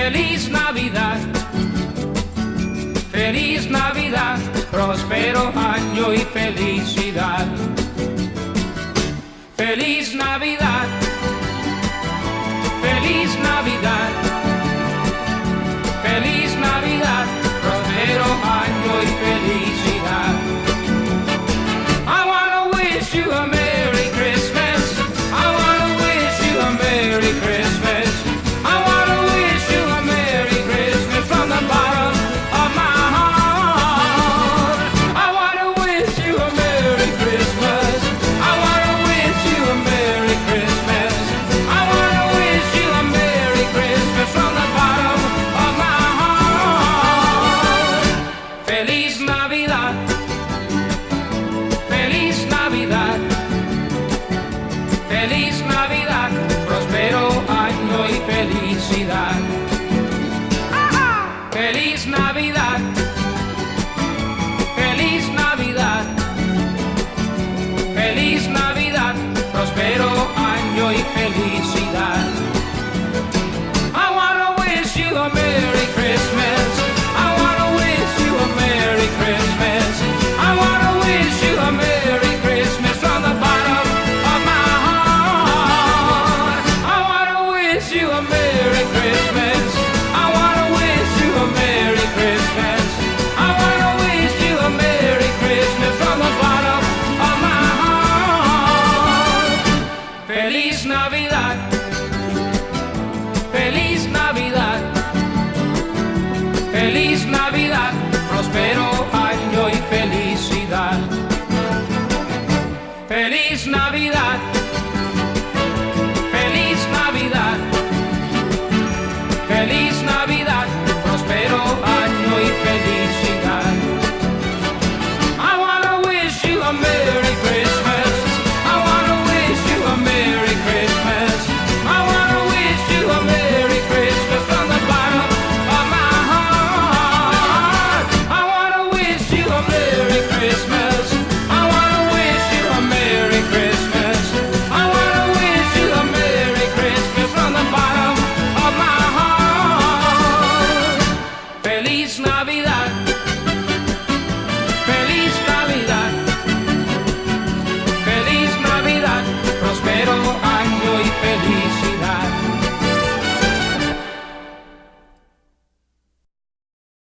Feliz Navidad, feliz Navidad, próspero año y felicidad. Feliz Navidad, feliz Navidad, feliz Navidad, próspero año y felicidad. I wanna wish you a Merry Christmas. I wanna wish you a Merry Christmas. I wanna wish you a Merry Christmas from the bottom of my heart. I wanna wish you a Merry Christmas. I wanna wish you a Merry Christmas. I wanna wish you a Merry Christmas from the bottom of my heart. Feliz Navidad, feliz Navidad, feliz Navidad, próspero año y felicidad. Feliz Navidad, feliz Navidad, feliz Navidad, próspero año y felicidad. I wanna wish you a Merry Christmas. I wanna wish you a Merry Christmas. I wanna wish you a Merry Christmas from the bottom of my heart. I wanna wish you a Merry Christmas.